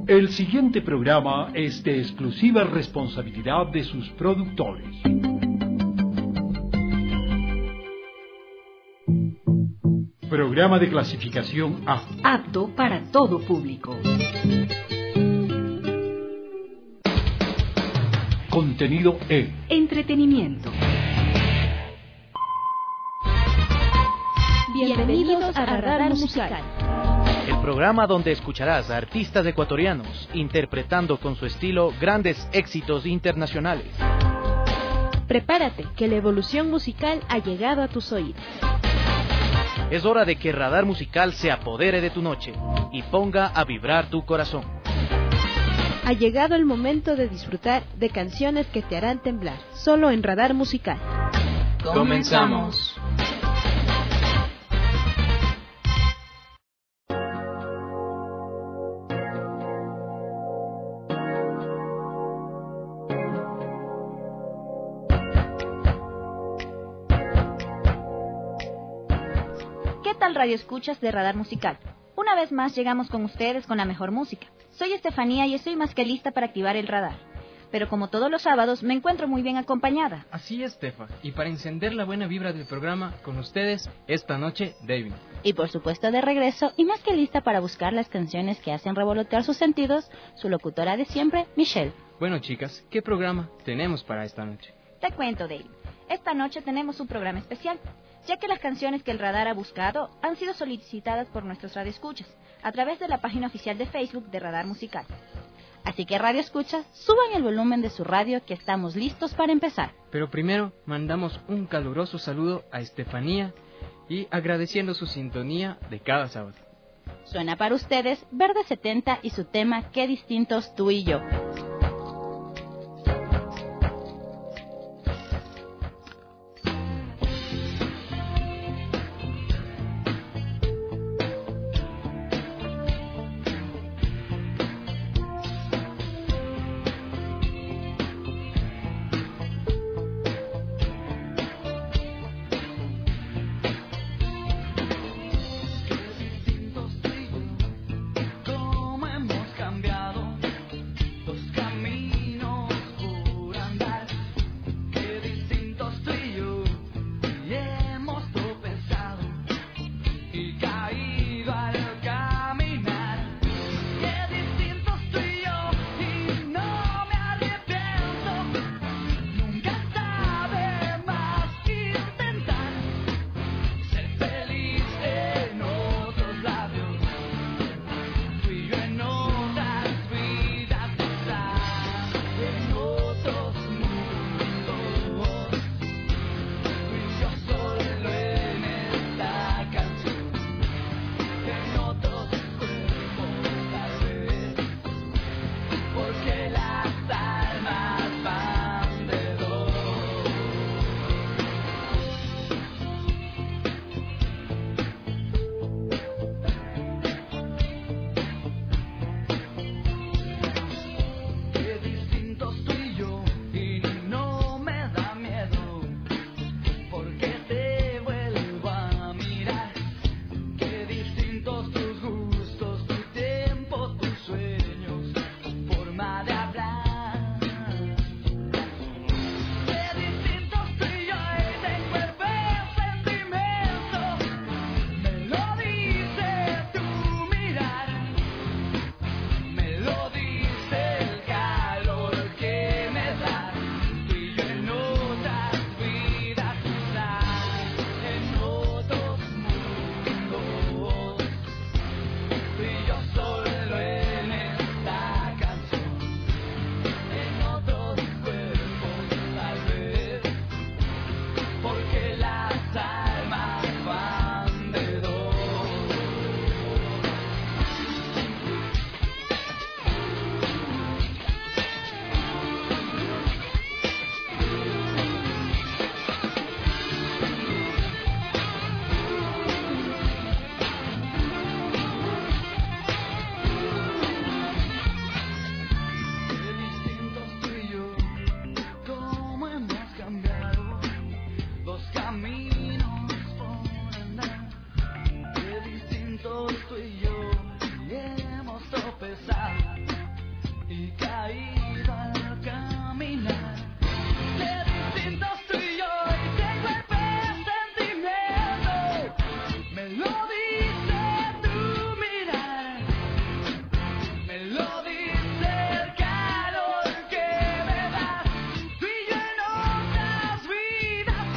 El siguiente programa es de exclusiva responsabilidad de sus productores. Programa de clasificación A. Apto para todo público. Contenido E. Entretenimiento. Bienvenidos a Radar Musical. El programa donde escucharás a artistas ecuatorianos interpretando con su estilo grandes éxitos internacionales. Prepárate, que la evolución musical ha llegado a tus oídos. Es hora de que Radar Musical se apodere de tu noche y ponga a vibrar tu corazón. Ha llegado el momento de disfrutar de canciones que te harán temblar, solo en Radar Musical. ¡Comenzamos! Radio escuchas de Radar Musical. Una vez más llegamos con ustedes con la mejor música. Soy Estefanía y estoy más que lista para activar el radar. Pero como todos los sábados, me encuentro muy bien acompañada. Así es, Estefa. Y para encender la buena vibra del programa, con ustedes, esta noche, David. Y por supuesto de regreso, y más que lista para buscar las canciones que hacen revolotear sus sentidos, su locutora de siempre, Michelle. Bueno, chicas, ¿qué programa tenemos para esta noche? Te cuento, David. Esta noche tenemos un programa especial, ya que las canciones que el radar ha buscado han sido solicitadas por nuestros radioescuchas a través de la página oficial de Facebook de Radar Musical. Así que radioescuchas, suban el volumen de su radio que estamos listos para empezar. Pero primero mandamos un caluroso saludo a Estefanía y agradeciendo su sintonía de cada sábado. Suena para ustedes Verde 70 y su tema Qué distintos tú y yo. tú y yo y hemos tropezado y caído al caminar. Qué distintos tú y yo, y tengo el presentimiento, me lo dice tu mirar, me lo dice el calor que me das, tú y yo en otras vidas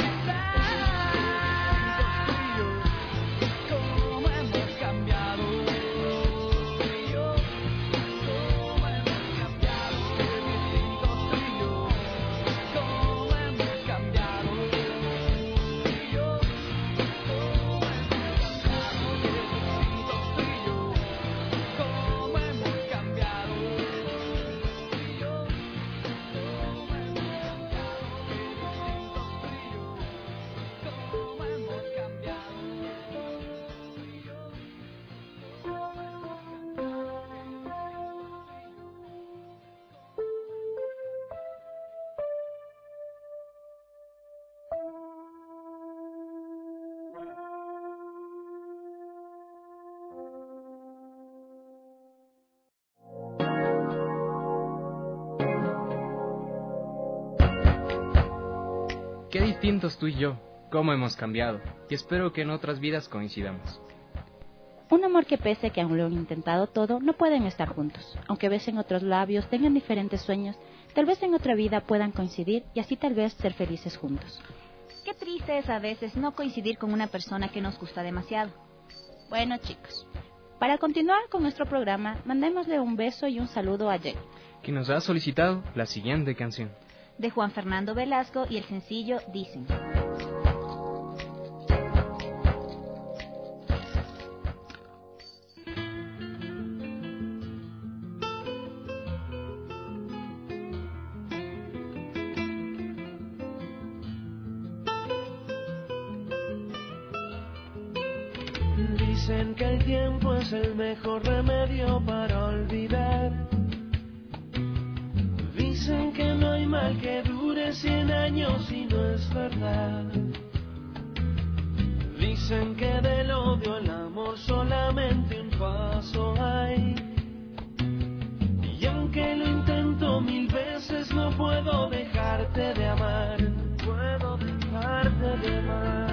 estás. Cómo hemos cambiado, tú y yo, cómo hemos cambiado, qué distintos tú y yo, cómo hemos cambiado, tú y yo, cómo hemos cambiado, qué distintos tú y yo, cómo hemos cambiado, tú y yo, cómo hemos Qué distintos tú y yo, cómo hemos cambiado, y espero que en otras vidas coincidamos. Un amor que pese a que aún lo han intentado todo, no pueden estar juntos. Aunque besen otros labios, tengan diferentes sueños, tal vez en otra vida puedan coincidir y así tal vez ser felices juntos. Qué triste es a veces no coincidir con una persona que nos gusta demasiado. Bueno, chicos, para continuar con nuestro programa, mandémosle un beso y un saludo a Jay, Que nos ha solicitado la siguiente canción. de Juan Fernando Velasco y el sencillo Dicen. Dicen que el tiempo es el mejor remedio para olvidar. Dicen que no hay mal que dure 100 años y no es verdad. Dicen que del odio al amor solamente un paso hay. Y aunque lo intento 1000 veces no puedo dejarte de amar. Puedo dejarte de amar.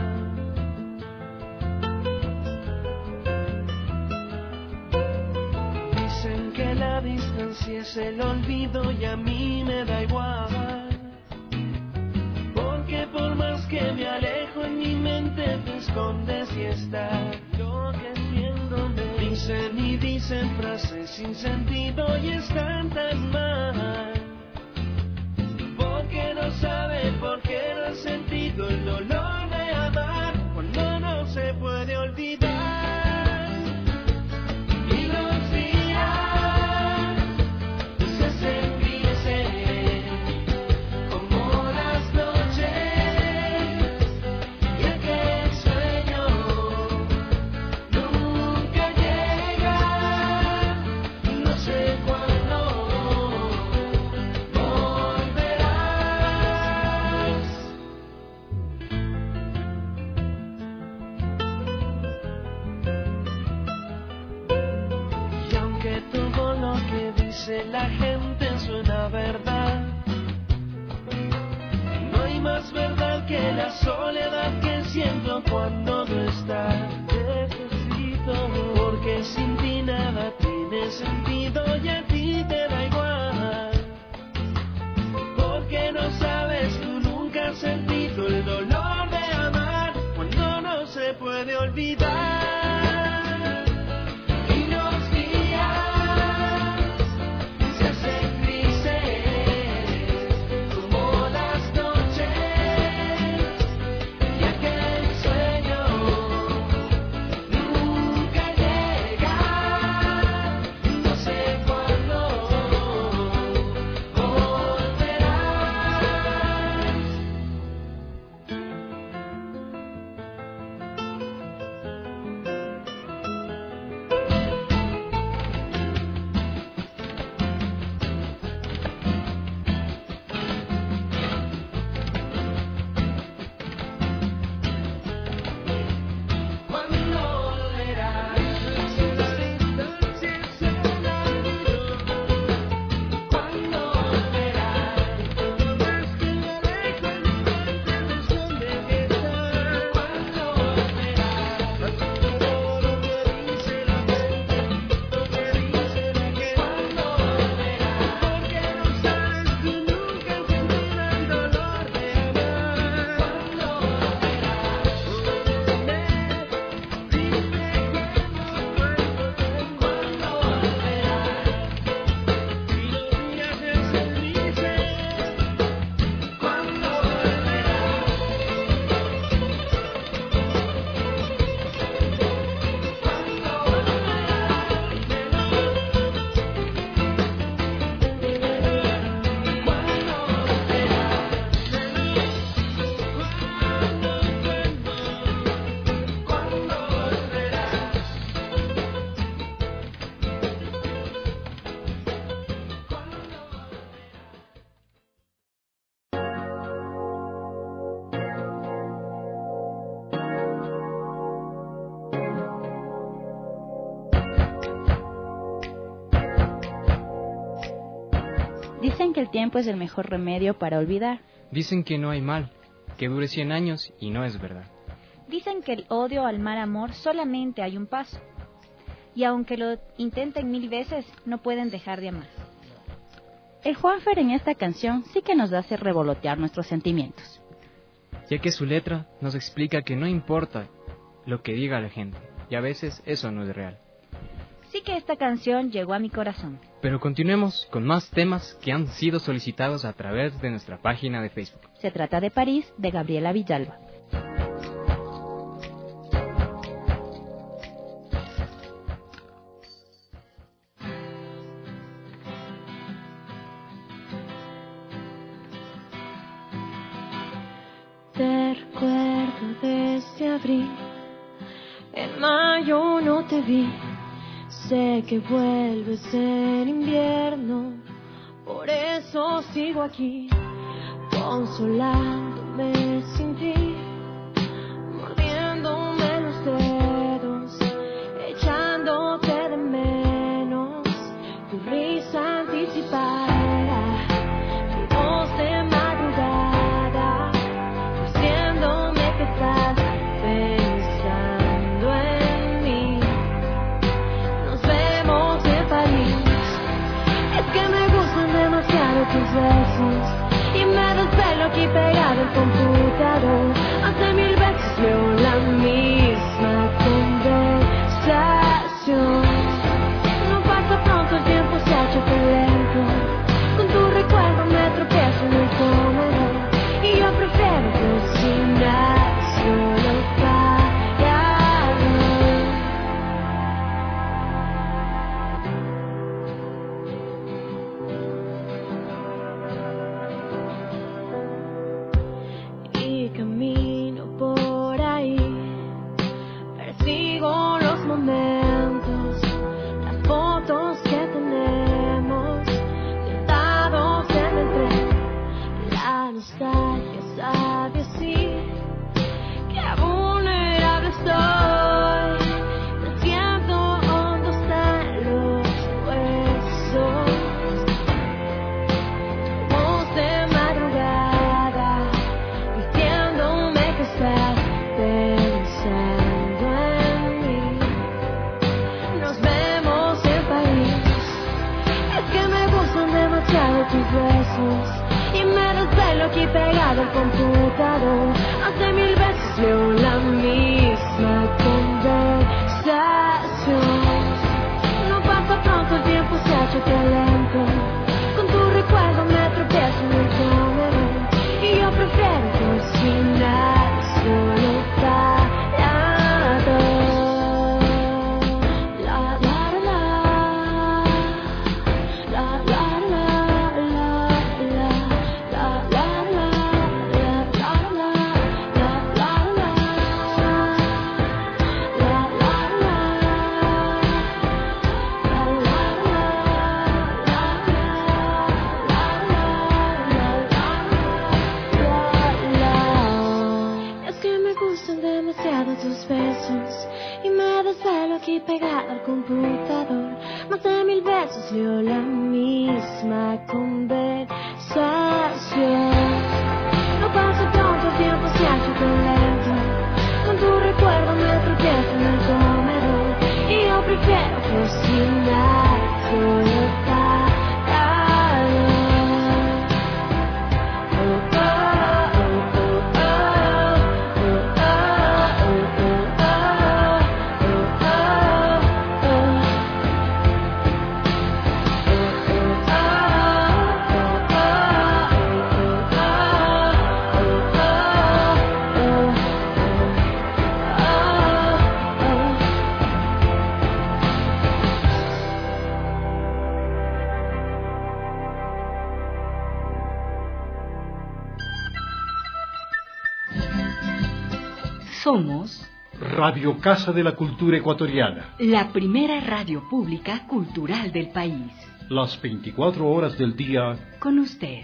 Dicen que la distancia es el olvido y a mí me da igual. Porque por más que me alejo en mi mente te escondes y está enloqueciéndome. Dicen y dicen frases sin sentido y están tan mal. Porque no saben, porque no han sentido el dolor de amar cuando no se puede olvidar. La gente suena verdad. No hay más verdad que la soledad que siento cuando no estás. Necesito, porque sin ti nada tiene sentido y a ti te da igual. Porque no sabes, tú nunca has sentido el dolor de amar cuando no se puede olvidar. Dicen que el tiempo es el mejor remedio para olvidar. Dicen que no hay mal, que dure 100 años y no es verdad. Dicen que el odio al mal amor solamente hay un paso. Y aunque lo intenten 1000 veces, no pueden dejar de amar. El Juanfer en esta canción sí que nos hace revolotear nuestros sentimientos. Ya que su letra nos explica que no importa lo que diga la gente, y a veces eso no es real. Sí que esta canción llegó a mi corazón. Pero continuemos con más temas que han sido solicitados a través de nuestra página de Facebook. Se trata de París, de Gabriela Villalba. Te recuerdo desde abril, en mayo no te vi. Sé que vuelves en invierno, por eso sigo aquí, consolándome sin ti, mordiéndome los dedos, echándote de menos, tu risa anticipada, tu voz de madrugada, diciéndome que estás pensando en mí. Nos vemos en París. Es que me gustan demasiado tus besos y me desvelo aquí pegado al computador. Hace 1000 veces leo la misma conversación. No pasa pronto, el tiempo se ha hecho tan lento. Con tu recuerdo me tropiezo en el comedor y yo prefiero cocinar solo para y camino por ahí, persigo los momentos, las fotos que tenemos, sentados en el tren. La nostalgia sabe así, qué vulnerable estoy, te siento hondo hasta en los huesos. Voz de madrugada, diciéndome que estás pensando en mí. Nos vemos en París. Es que me gustan demasiado tus besos y me desvelo aquí pegado al computador. Hace 1000 veces leo la misma conversación. No pasa pronto, el tiempo se ha hecho tan lento. Con tu recuerdo me tropiezo en el comedor y yo prefiero cocinar solo para dos. La la la la la la la la la la la Es que me gustan demasiado tus besos y me desvelo aquí pegado al computador. Más de 1000 veces leo la misma conversación. No pasa pronto, el tiempo se ha hecho tan lento. Con tu recuerdo me tropiezo en el comedor y yo prefiero cocinar solo para dos. Oh, oh, oh, oh, oh, oh, oh, oh, Somos Radio Casa de la Cultura Ecuatoriana. la primera radio pública cultural del país. Las 24 horas del día. Con usted.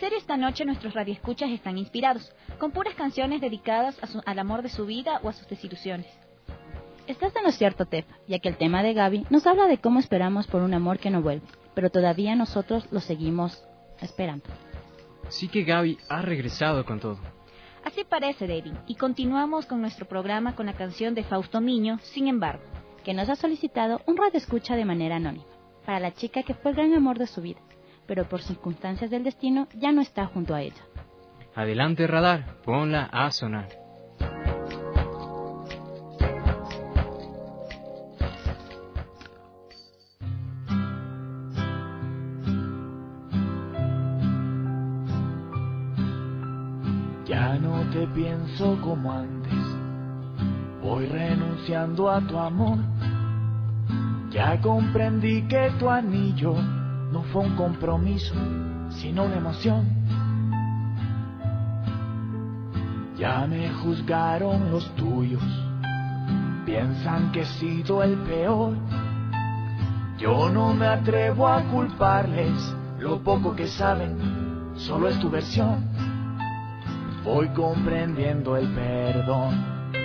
serio, esta noche nuestros radioescuchas están inspirados, con puras canciones dedicadas al amor de su vida o a sus desilusiones. Estás en lo cierto, Tef, ya que el tema de Gaby nos habla de cómo esperamos por un amor que no vuelve, pero todavía nosotros lo seguimos esperando. Sí que Gaby ha regresado con todo. Así parece, David, y continuamos con nuestro programa con la canción de Fausto Miño, Sin embargo, que nos ha solicitado un radioescucha de manera anónima, para la chica que fue el gran amor de su vida, pero por circunstancias del destino ya no está junto a ella. Adelante, Radar, ponla a sonar. Ya no te pienso como antes, voy renunciando a tu amor. Ya comprendí que tu anillo no fue un compromiso, sino una emoción. Ya me juzgaron los tuyos, piensan que he sido el peor. Yo no me atrevo a culparles, lo poco que saben solo es tu versión. Voy comprendiendo el perdón.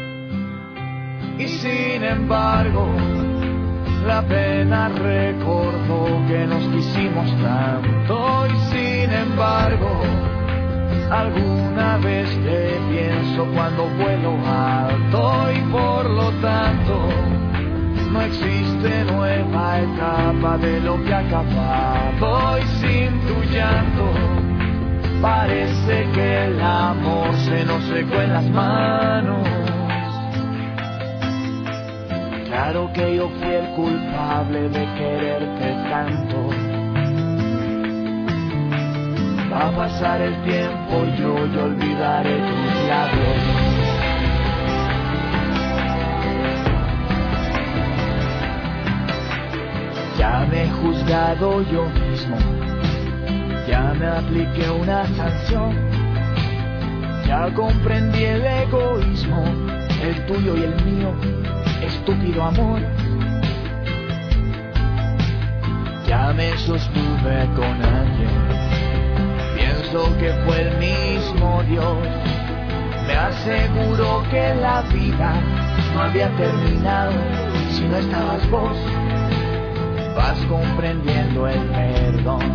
Y sin embargo, la pena recordó que nos quisimos tanto. Y sin embargo, alguna vez te pienso cuando vuelo alto. Y por lo tanto, no existe nueva etapa de lo que ha acabado. Y sin tu llanto, parece que el amor se nos secó en las manos. Claro que yo fui el culpable de quererte tanto. Va a pasar el tiempo, yo olvidaré tus labios. Ya me he juzgado yo mismo, ya me apliqué una sanción, ya comprendí el egoísmo, el tuyo y el mío, estúpido amor. Ya me sostuve con alguien, pienso que fue el mismo Dios. Me aseguró que la vida no había terminado si no estabas vos. Vas comprendiendo el perdón.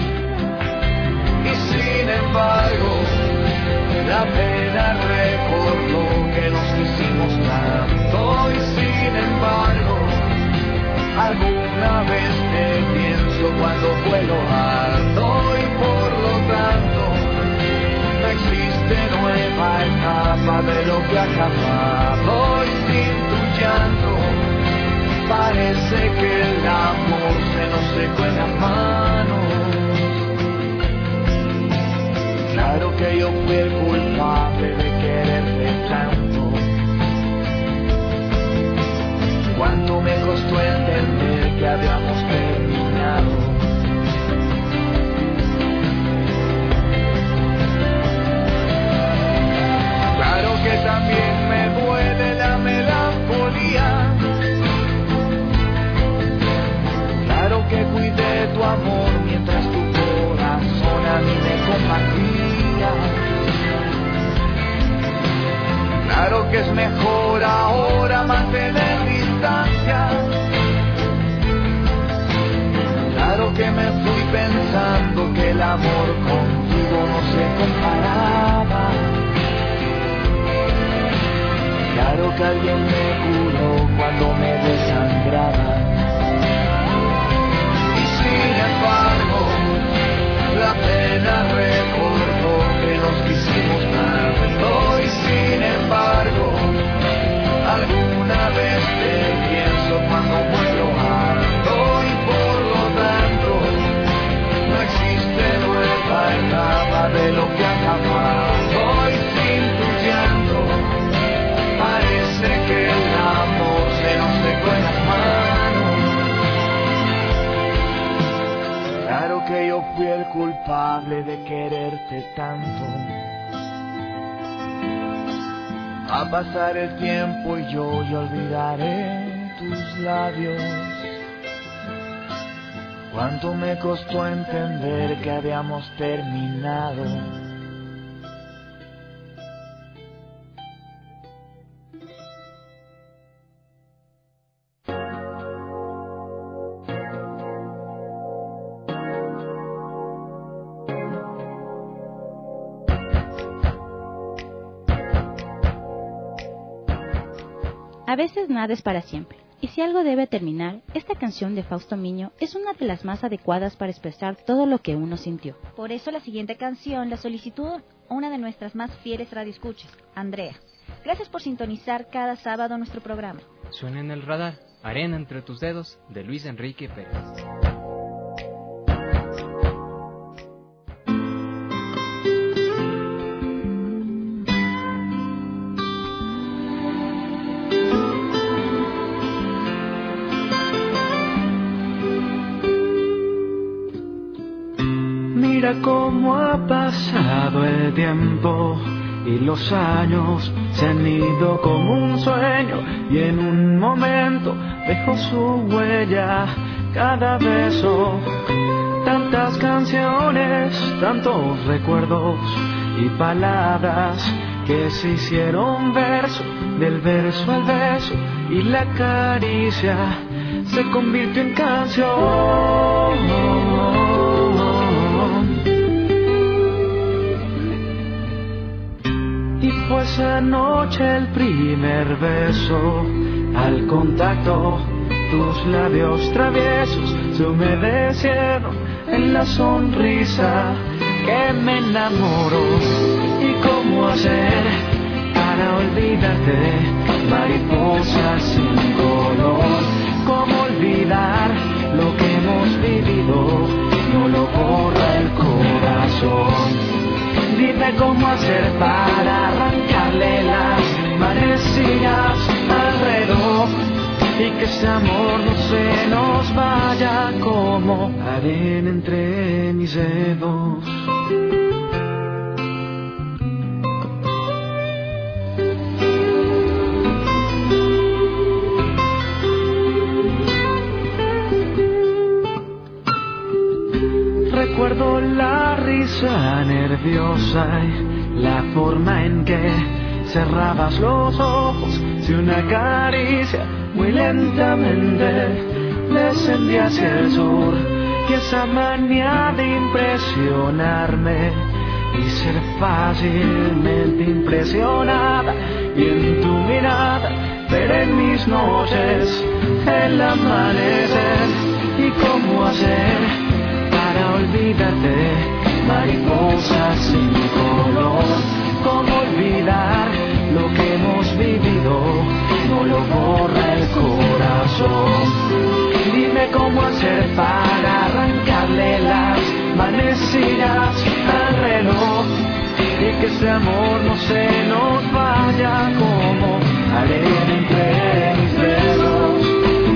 Y sin embargo, la pena recordó que nos quisimos tanto. Y sin embargo, alguna vez te pienso cuando vuelo alto. Y por lo tanto, no existe nueva etapa de lo que ha acabado. Y sin tu llanto, parece que el amor se nos secó en las manos. Claro que yo fui el culpable de quererte tanto. Cuánto me costó entender que habíamos terminado. Claro que también me duele la melancolía. Claro que cuidé tu amor mientras tu corazón a mí me compartía. Claro que es mejor ahora mantener distancia. Claro que me fui pensando que el amor contigo no se comparaba. Claro que alguien me curó cuando me desangraba. Sin embargo, la pena recordó que nos quisimos tanto. Y sin embargo, alguna vez te pienso cuando vuelo alto. Y por lo tanto, no existe nueva etapa de lo que ha acabado. Y sin tu llanto, parece que el amor se nos secó en las manos. Claro que yo fui el culpable de quererte tanto. Va a pasar el tiempo y yo olvidaré tus labios. Cuánto me costó entender que habíamos terminado. A veces nada es para siempre, y si algo debe terminar, esta canción de Fausto Miño es una de las más adecuadas para expresar todo lo que uno sintió. Por eso la siguiente canción la solicitó una de nuestras más fieles radioescuchas, Andrea. Gracias por sintonizar cada sábado nuestro programa. Suena en el radar, Arena entre tus dedos, de Luis Enrique Pérez. Mira cómo ha pasado el tiempo y los años se han ido como un sueño, y en un momento dejó su huella cada beso. Tantas canciones, tantos recuerdos y palabras que se hicieron verso, del verso al beso, y la caricia se convirtió en canción. Y fue esa noche el primer beso, al contacto tus labios traviesos se humedecieron en la sonrisa que me enamoró. ¿Y cómo hacer para olvidarte, mariposa sin color? ¿Cómo olvidar lo que hemos vivido? No lo borra el corazón. Dime cómo hacer para arrancarle las manecillas al reloj, y que ese amor no se nos vaya como arena entre mis dedos. Recuerdo la risa nerviosa y la forma en que cerrabas los ojos, si una caricia muy lentamente descendía hacia el sur, y esa manía de impresionarme y ser fácilmente impresionada, y en tu mirada ver en mis noches el amanecer. ¿Y cómo hacer para olvidarte, mariposa sin color? ¿Cómo olvidar lo que hemos vivido? No lo borra el corazón. Dime cómo hacer para arrancarle las manecillas al reloj, y que ese amor no se nos vaya como arena entre mis dedos.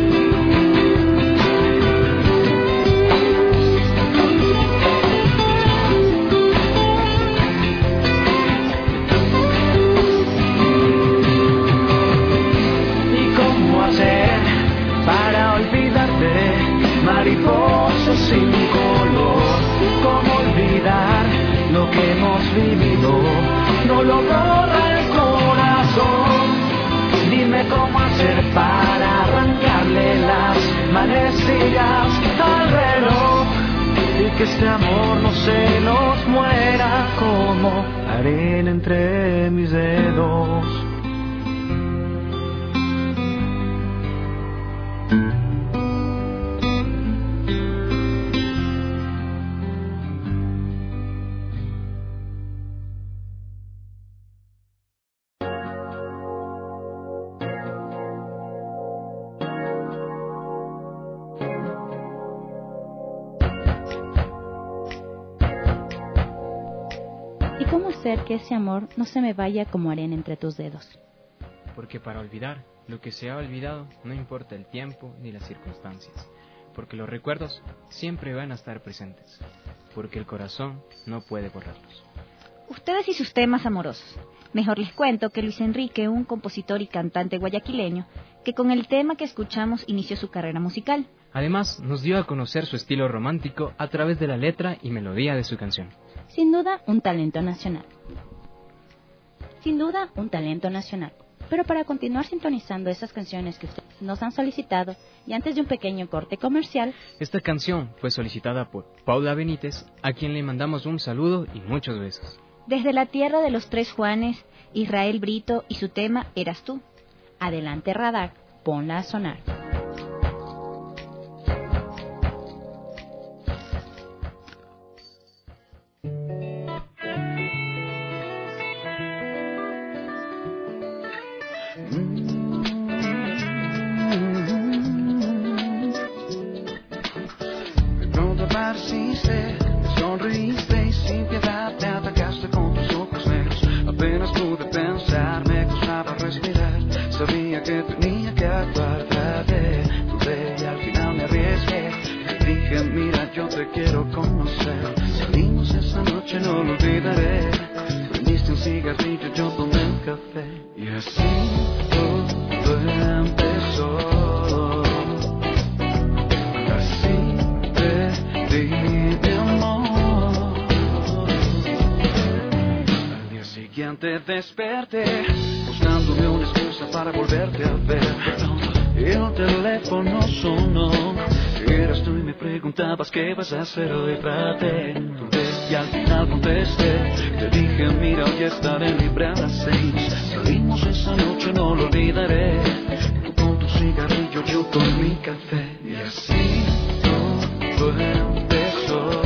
Para olvidarte, mariposa sin color. ¿Cómo olvidar lo que hemos vivido? No lo borra el corazón. Dime cómo hacer para arrancarle las manecillas al reloj, y que este amor no se nos muera como arena entre mis dedos. ¿Cómo hacer que ese amor no se me vaya como arena entre tus dedos? Porque para olvidar lo que se ha olvidado no importa el tiempo ni las circunstancias, porque los recuerdos siempre van a estar presentes, porque el corazón no puede borrarlos. Ustedes y sus temas amorosos. Mejor les cuento que Luis Enrique, un compositor y cantante guayaquileño, que con el tema que escuchamos inició su carrera musical. Además, nos dio a conocer su estilo romántico a través de la letra y melodía de su canción. Sin duda, un talento nacional. Pero para continuar sintonizando esas canciones que ustedes nos han solicitado, y antes de un pequeño corte comercial, esta canción fue solicitada por Paula Benítez, a quien le mandamos un saludo y muchos besos. Desde la tierra de los tres Juanes, Israel Brito y su tema Eras tú. adelante Radar, ponla a sonar. Apareciste, me sonreíste y sin piedad te atacaste con tus ojos negros. Apenas pude pensar, me costaba respirar. Sabía que tenía que actuar, traté, dudé y al final me arriesgué. Te dije, mira, yo te quiero conocer. Salimos esa noche, no lo olvidaré. Prendiste un cigarrillo, yo tomé un café. Y así todo empezó. Te desperté, buscándome una excusa para volverte a ver. El teléfono sonó, eras tú y me preguntabas qué vas a hacer hoy. Traté, dudé y al final contesté. Te dije, mira, hoy estaré libre a las 6. Salimos esa noche, no lo olvidaré. Tú con tu cigarrillo, yo con mi café. Y así todo empezó.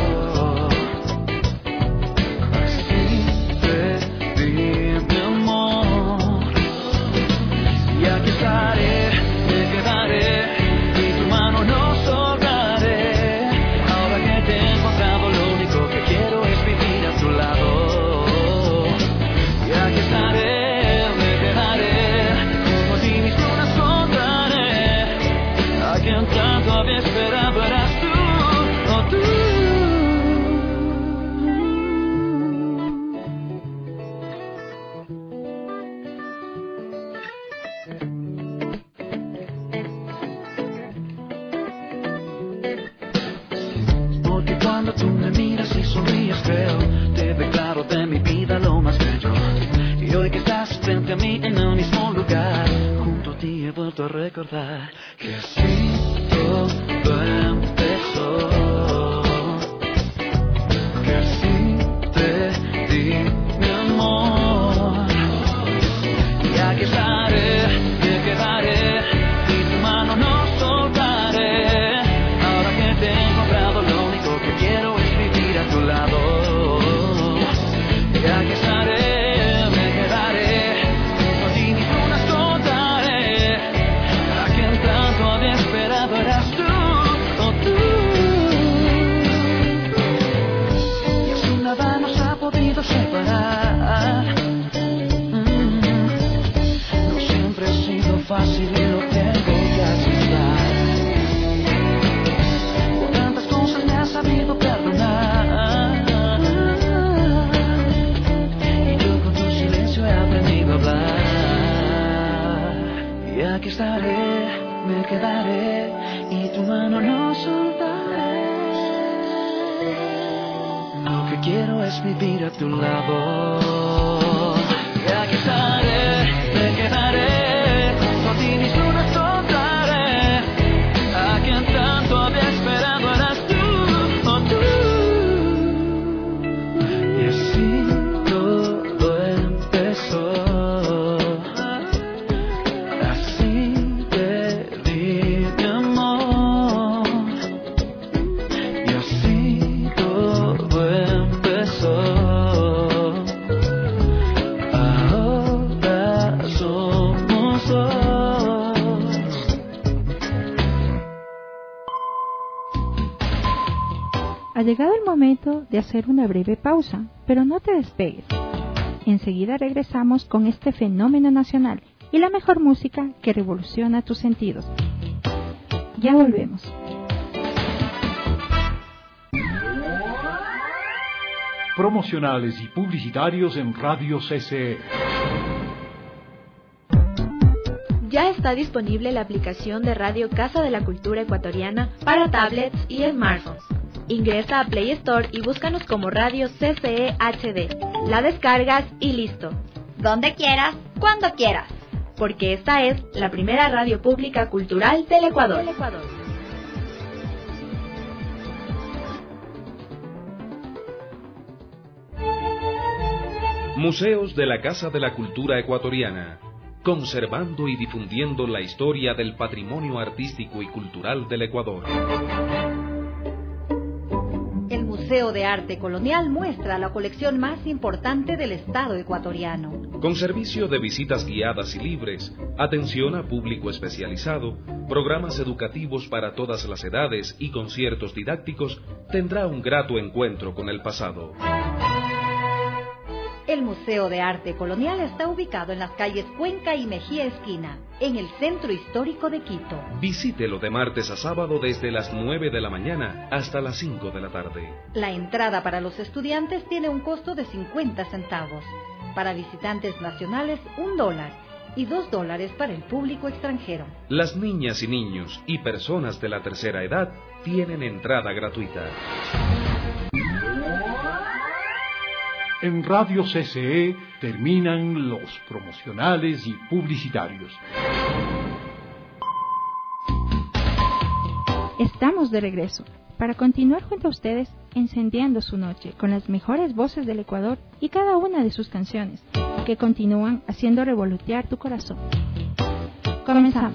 A recordar que así todo empezó, que así te di mi amor. Y aquí estaré, me quedaré y tu mano no soltaré. Ahora que te he encontrado, lo único que quiero es vivir a tu lado. Y aquí estaré. Separar. No siempre ha sido fácil y lo tengo que aceptar. Por tantas cosas me has sabido perdonar. Y yo con tu silencio he aprendido a hablar. Y aquí estaré, me quedaré y tu mano no soltaré. Lo que quiero es vivir a tu lado. Y aquí estaré, me quedaré, junto a ti mis lunas soltaré. A quien tanto había esperado eras tú, oh tú. Y así todo empezó. Así te di mi amor. Y así todo empezó. Ahora somos dos. Ha llegado el momento de hacer una breve pausa, pero no te despegues. Enseguida regresamos con este fenómeno nacional y la mejor música que revoluciona tus sentidos. Ya volvemos. Promocionales y publicitarios en Radio CCE. Ya está está disponible la aplicación de Radio Casa de la Cultura Ecuatoriana para tablets y smartphones. Ingresa a Play Store y búscanos como Radio CCE HD. La descargas y listo. Donde quieras, cuando quieras. Porque esta es la primera radio pública cultural del Ecuador. Museos de la Casa de la Cultura Ecuatoriana, conservando y difundiendo la historia del patrimonio artístico y cultural del Ecuador. El Museo de Arte Colonial muestra la colección más importante del Estado ecuatoriano. Con servicio de visitas guiadas y libres, atención a público especializado, programas educativos para todas las edades y conciertos didácticos, tendrá un grato encuentro con el pasado. El Museo de Arte Colonial está ubicado en las calles Cuenca y Mejía Esquina, en el centro histórico de Quito. Visítelo de martes a sábado desde las 9 de la mañana hasta las 5 de la tarde. La entrada para los estudiantes tiene un costo de 50 centavos. Para visitantes nacionales, $1 y $2 para el público extranjero. Las niñas y niños y personas de la tercera edad tienen entrada gratuita. En Radio CCE terminan los promocionales y publicitarios. Estamos de regreso para continuar junto a ustedes encendiendo su noche con las mejores voces del Ecuador y cada una de sus canciones que continúan haciendo revolotear tu corazón. Comenzamos.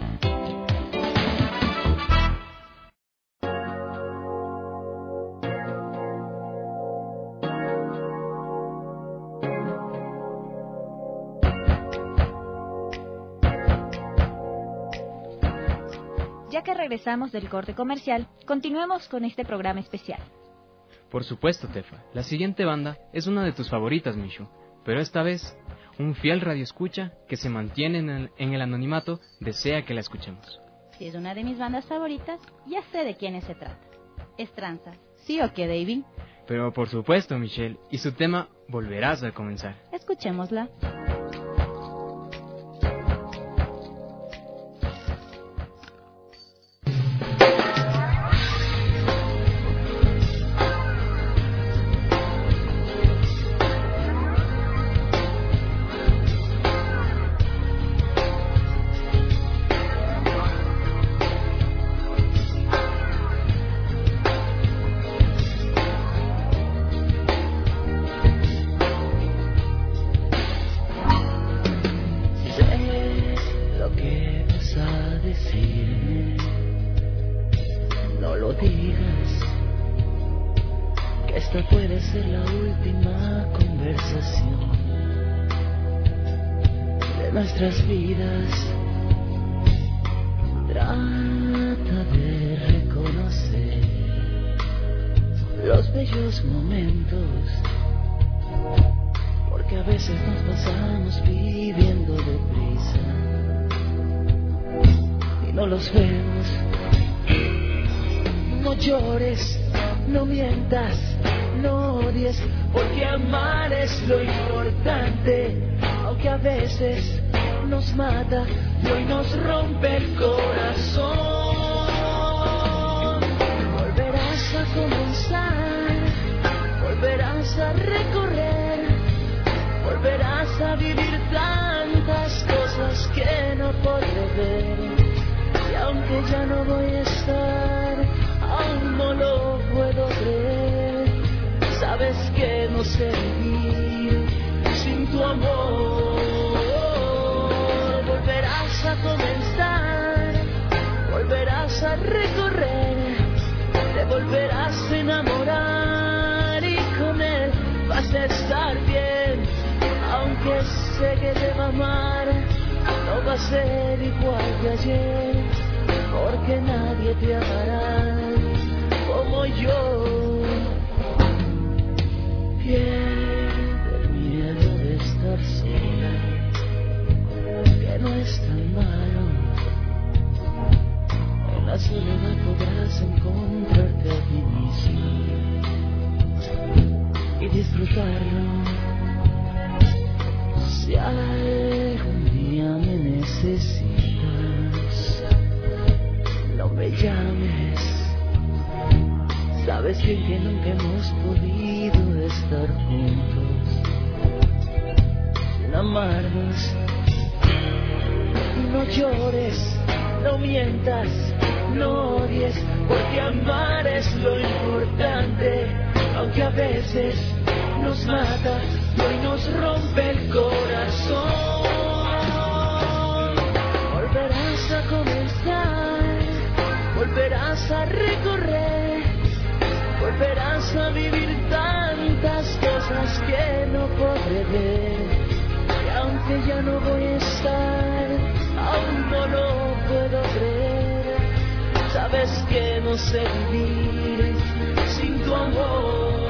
Ya que regresamos del corte comercial, continuemos con este programa especial. Por supuesto, Tefa. La siguiente banda es una de tus favoritas, Michu. Pero esta vez, un fiel radioescucha que se mantiene en el anonimato desea que la escuchemos. Si es una de mis bandas favoritas, ya sé de quiénes se trata. Es Tranza. ¿Sí o qué, David? Pero por supuesto, Michelle. Y su tema, Volverás a comenzar. Escuchémosla. Nuestras vidas, trata de reconocer los bellos momentos, porque a veces nos pasamos viviendo deprisa y no los vemos. No llores, no mientas, no odies, porque amar es lo importante, aunque a veces nos mata y hoy nos rompe el corazón. Volverás a comenzar, volverás a recorrer, volverás a vivir tantas cosas que no podré ver. Y aunque ya no voy a estar, aún no lo puedo creer. Sabes que no sé vivir sin tu amor. Volverás a comenzar, volverás a recorrer, te volverás a enamorar y con él vas a estar bien. Aunque sé que te va a amar, no va a ser igual que ayer, porque nadie te amará como yo. Pierde el miedo de estar sola, que no es tan malo. En la soledad podrás encontrarte a ti mismo y disfrutarlo. Si algún día me necesitas, llames. Sabes bien que nunca hemos podido estar juntos sin amarnos. No llores, no mientas, no odies, porque amar es lo importante, aunque a veces nos mata y nos rompe el corazón. Volverás a comenzar, volverás a recorrer, volverás a vivir tantas cosas que no podré ver. Y aunque ya no voy a estar, aún no lo puedo creer. Sabes que no sé vivir sin tu amor.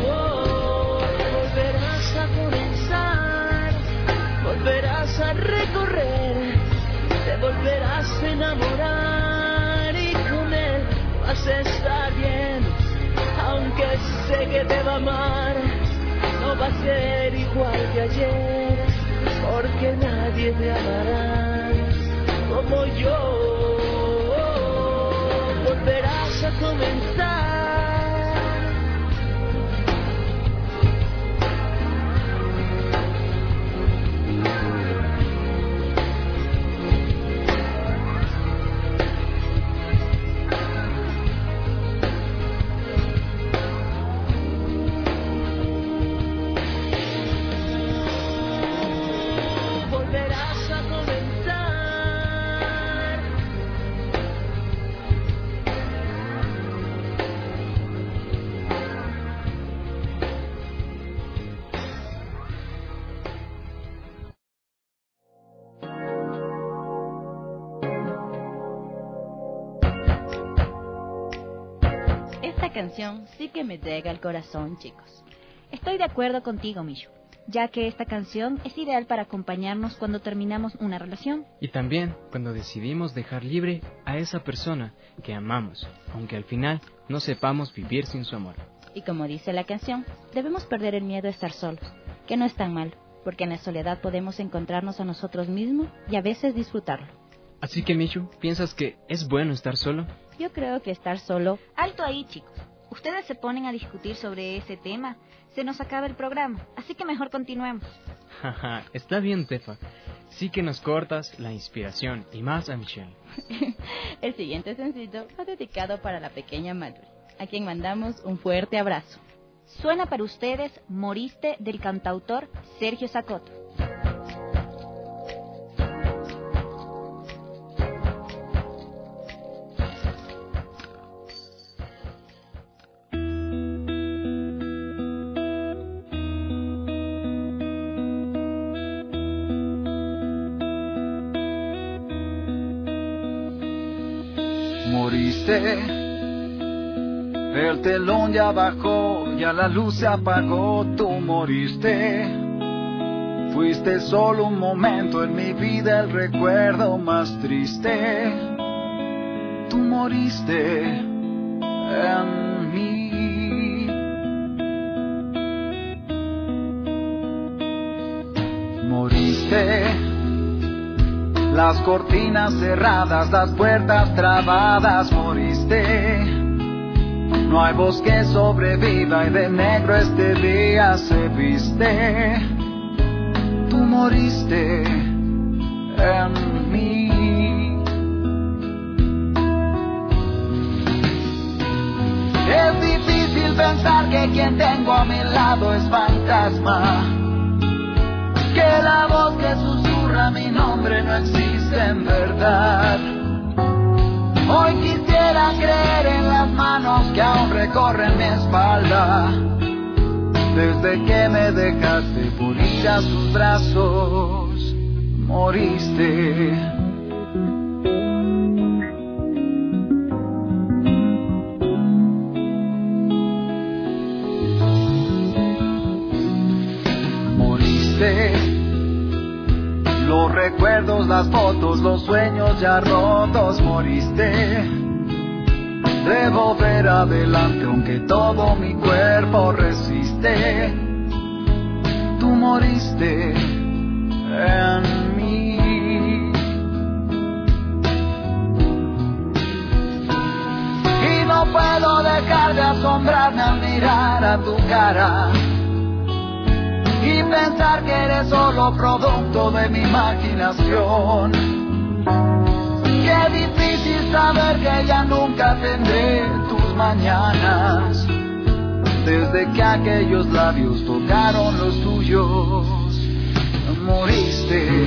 Volverás a comenzar, volverás a recorrer, te volverás a enamorar y con él vas a estar bien. Aunque sé que te va a amar, no va a ser igual que ayer, porque nadie me amará como yo. Volverás a comenzar. Canción sí que me llega al corazón, chicos. Estoy de acuerdo contigo, Michu, ya que esta canción es ideal para acompañarnos cuando terminamos una relación. Y también cuando decidimos dejar libre a esa persona que amamos, aunque al final no sepamos vivir sin su amor. Y como dice la canción, debemos perder el miedo a estar solos, que no es tan malo, porque en la soledad podemos encontrarnos a nosotros mismos y a veces disfrutarlo. Así que, Michu, ¿piensas que es bueno estar solo? Yo creo que estar solo... Alto ahí, chicos. Ustedes se ponen a discutir sobre ese tema, se nos acaba el programa, así que mejor continuemos. Jaja, está bien, Tefa. Sí que nos cortas la inspiración, y más a Michelle. El siguiente sencillo va dedicado para la pequeña Mallory, a quien mandamos un fuerte abrazo. Suena para ustedes Moriste, del cantautor Sergio Zacoto. Moriste, el telón ya bajó, ya la luz se apagó, tú moriste. Fuiste solo un momento en mi vida, el recuerdo más triste. Tú moriste en mí. Moriste. Las cortinas cerradas, las puertas trabadas, moriste. No hay voz que sobreviva y de negro este día se viste. Tú moriste en mí. Es difícil pensar que quien tengo a mi lado es fantasma, que la voz que susurra mi nombre no existe en verdad. Hoy quisiera creer en las manos que aún recorren mi espalda. Desde que me dejaste por ir a sus brazos, moriste. Los recuerdos, las fotos, los sueños ya rotos, moriste. Debo ver adelante aunque todo mi cuerpo resiste. Tú moriste en mí. a tu cara y pensar que eres solo producto de mi imaginación. Qué difícil saber que ya nunca tendré tus mañanas, desde que aquellos labios tocaron los tuyos, moriste.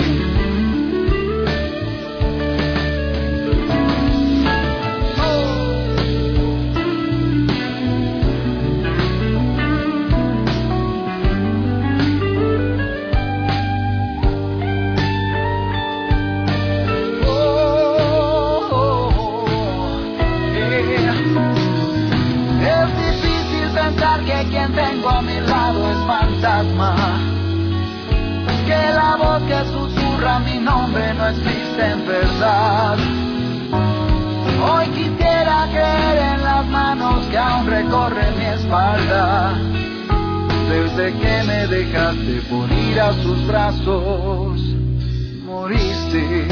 Que quien tengo a mi lado es fantasma, que la voz que susurra mi nombre no existe en verdad. Hoy quisiera creer en las manos que aún recorren mi espalda, desde que me dejaste por ir a sus brazos, moriste.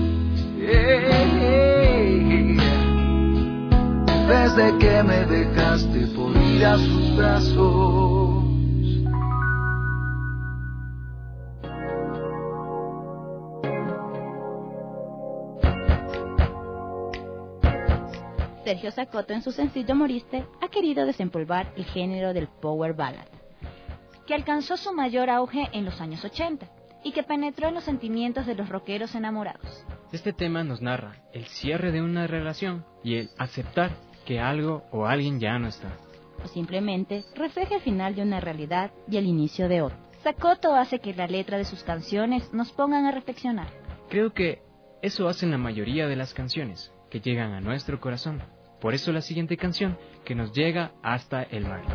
Desde que me dejaste por ir a sus brazos. Sergio Zacoto, en su sencillo Moriste, ha querido desempolvar el género del power ballad, que alcanzó su mayor auge en los años 80 y que penetró en los sentimientos de los rockeros enamorados. Este tema nos narra el cierre de una relación y el aceptar que algo o alguien ya no está. O simplemente refleja el final de una realidad y el inicio de otra. Zacoto hace que la letra de sus canciones nos pongan a reflexionar. Creo que eso hacen la mayoría de las canciones, que llegan a nuestro corazón. Por eso la siguiente canción, que nos llega hasta el mar.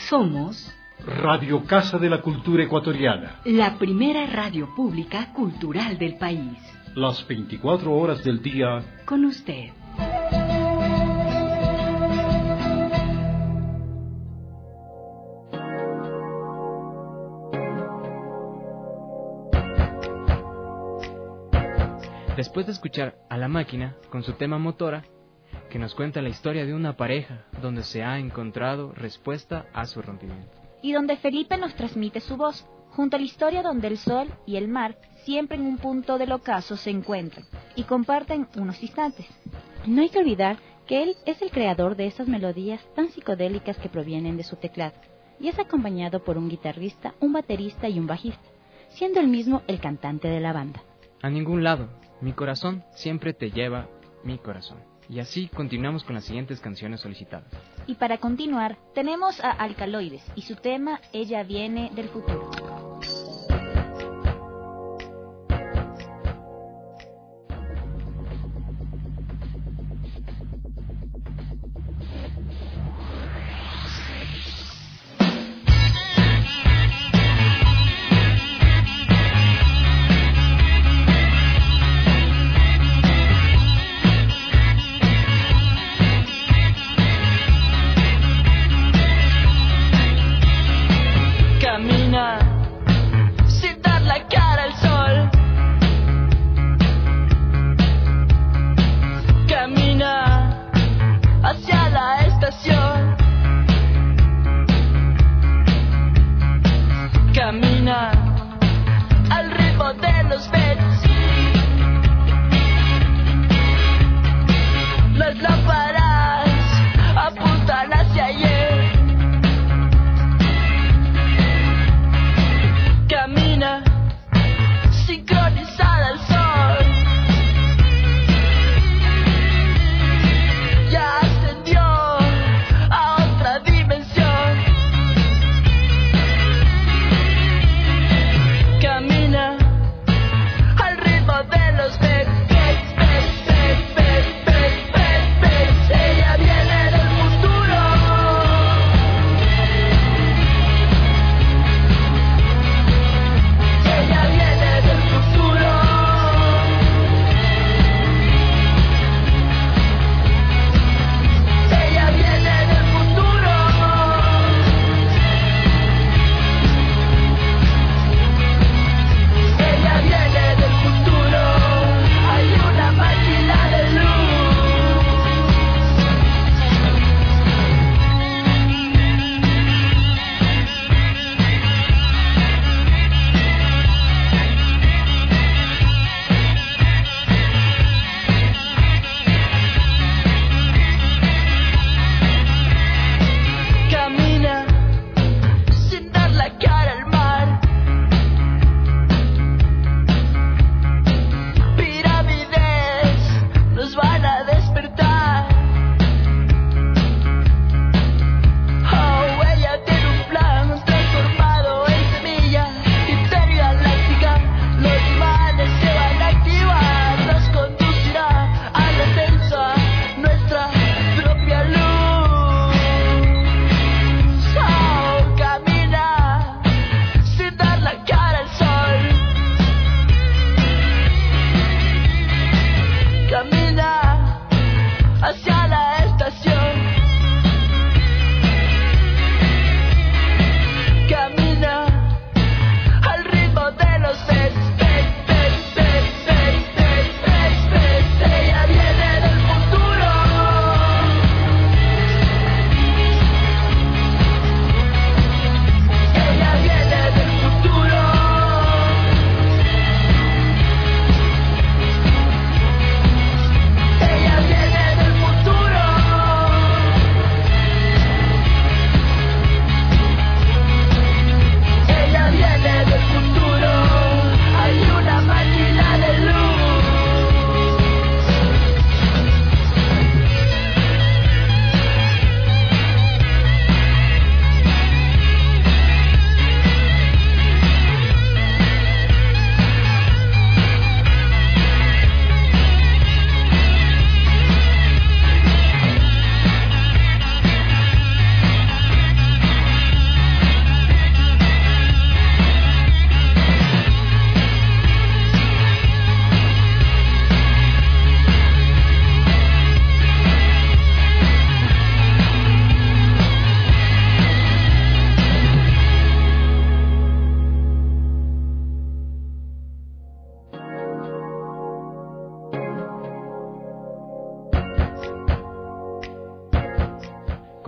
Somos Radio Casa de la Cultura Ecuatoriana. la primera radio pública cultural del país. Las 24 horas del día. Con usted. Después de escuchar a La Máquina con su tema Motora, que nos cuenta la historia de una pareja donde se ha encontrado respuesta a su rompimiento. Y donde Felipe nos transmite su voz, junto a la historia donde el sol y el mar siempre en un punto del ocaso se encuentran y comparten unos instantes. No hay que olvidar que él es el creador de esas melodías tan psicodélicas que provienen de su teclado, y es acompañado por un guitarrista, un baterista y un bajista, siendo él mismo el cantante de la banda. A ningún lado, mi corazón siempre te lleva, mi corazón. Y así continuamos con las siguientes canciones solicitadas. Y para continuar, tenemos a Alcaloides y su tema Ella viene del futuro. Camina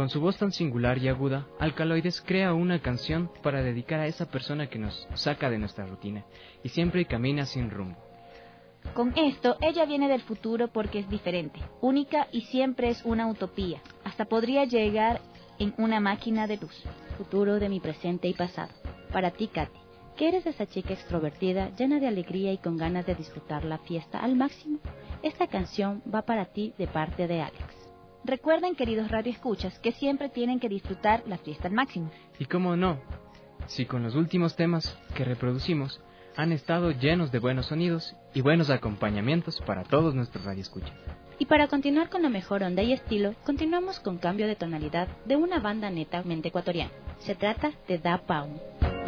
Con su voz tan singular y aguda, Alcaloides crea una canción para dedicar a esa persona que nos saca de nuestra rutina y siempre camina sin rumbo. Con esto, ella viene del futuro porque es diferente, única y siempre es una utopía. Hasta podría llegar en una máquina de luz. Futuro de mi presente y pasado. Para ti, Katy, que eres esa chica extrovertida, llena de alegría y con ganas de disfrutar la fiesta al máximo, esta canción va para ti de parte de Alex. Recuerden, queridos radioescuchas, que siempre tienen que disfrutar la fiesta al máximo. Y cómo no, si con los últimos temas que reproducimos han estado llenos de buenos sonidos y buenos acompañamientos para todos nuestros radioescuchas. Y para continuar con la mejor onda y estilo, continuamos con cambio de tonalidad de una banda netamente ecuatoriana. Se trata de Da Pound.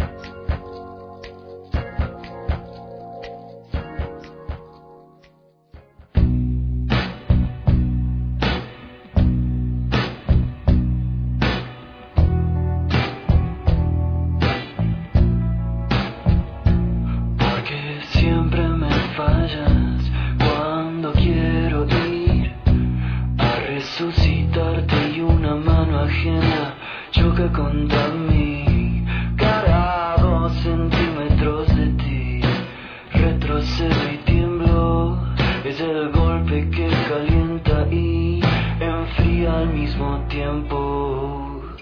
Porque siempre me fallas cuando quiero ir a resucitarte y una mano ajena choca contra mí. Cara a 2 centímetros de ti, retrocedo y tiemblo. Es el golpe que calienta y enfría al mismo tiempo.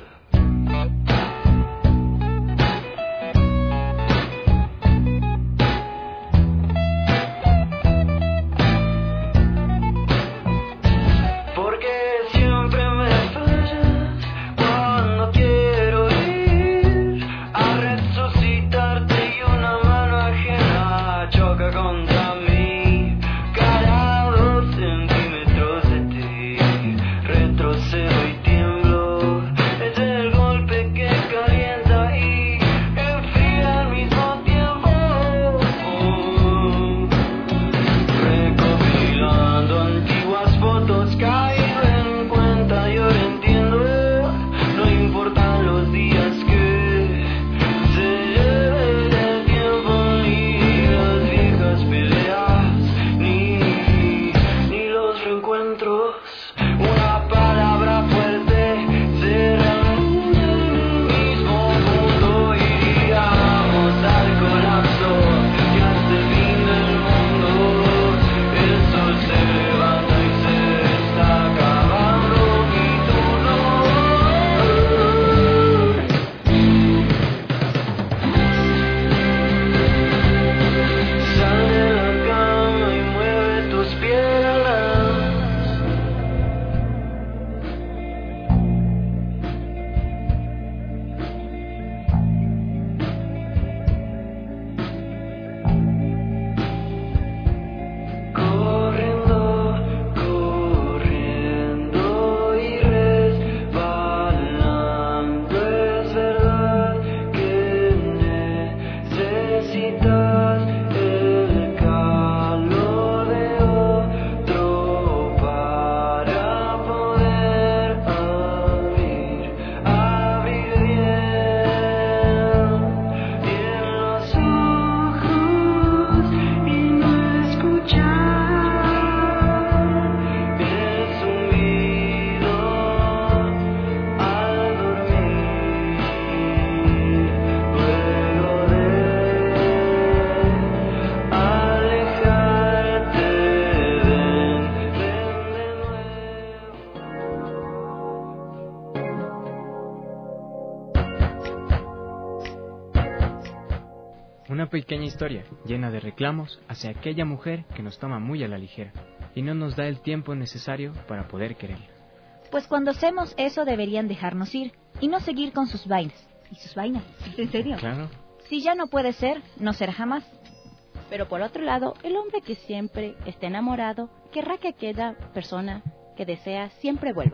Una pequeña historia llena de reclamos hacia aquella mujer que nos toma muy a la ligera y no nos da el tiempo necesario para poder quererla. Pues cuando hacemos eso deberían dejarnos ir y no seguir con sus vainas. ¿Y sus vainas? ¿En serio? Claro. Si ya no puede ser, no será jamás. Pero por otro lado, el hombre que siempre esté enamorado querrá que aquella persona que desea siempre vuelva.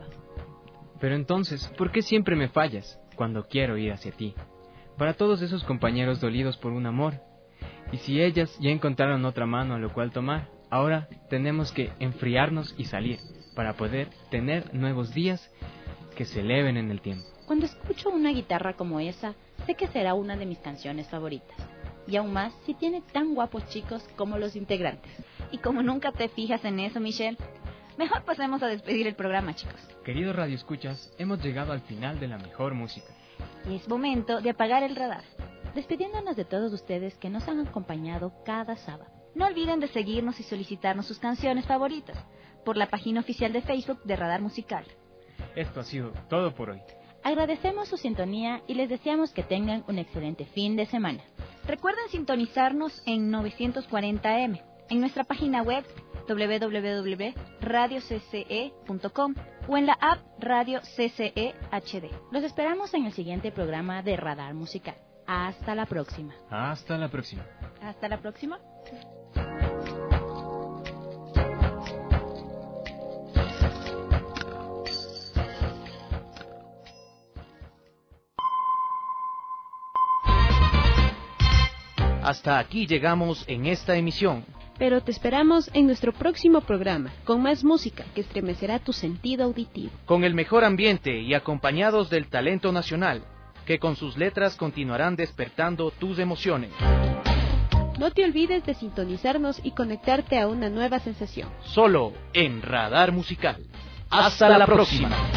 Pero entonces, ¿por qué siempre me fallas cuando quiero ir hacia ti? Para todos esos compañeros dolidos por un amor. Y si ellas ya encontraron otra mano a lo cual tomar, ahora tenemos que enfriarnos y salir para poder tener nuevos días que se eleven en el tiempo. Cuando escucho una guitarra como esa, sé que será una de mis canciones favoritas. Y aún más si tiene tan guapos chicos como los integrantes. Y como nunca te fijas en eso, Michelle, Mejor pasemos a despedir el programa, chicos. Queridos radioescuchas, hemos llegado al final de la mejor música. Y es momento de apagar el radar. Despidiéndonos de todos ustedes que nos han acompañado cada sábado. No olviden de seguirnos y solicitarnos sus canciones favoritas por la página oficial de Facebook de Radar Musical. Esto ha sido todo por hoy. Agradecemos su sintonía y les deseamos que tengan un excelente fin de semana. Recuerden sintonizarnos en 940M, en nuestra página web www.radiocce.com o en la app Radio CCE HD. Los esperamos en el siguiente programa de Radar Musical. Hasta la próxima. Hasta la próxima. Hasta la próxima. Hasta aquí llegamos en esta emisión. Pero te esperamos en nuestro próximo programa, con más música que estremecerá tu sentido auditivo. Con el mejor ambiente y acompañados del talento nacional, que con sus letras continuarán despertando tus emociones. No te olvides de sintonizarnos y conectarte a una nueva sensación. Solo en Radar Musical. Hasta la próxima.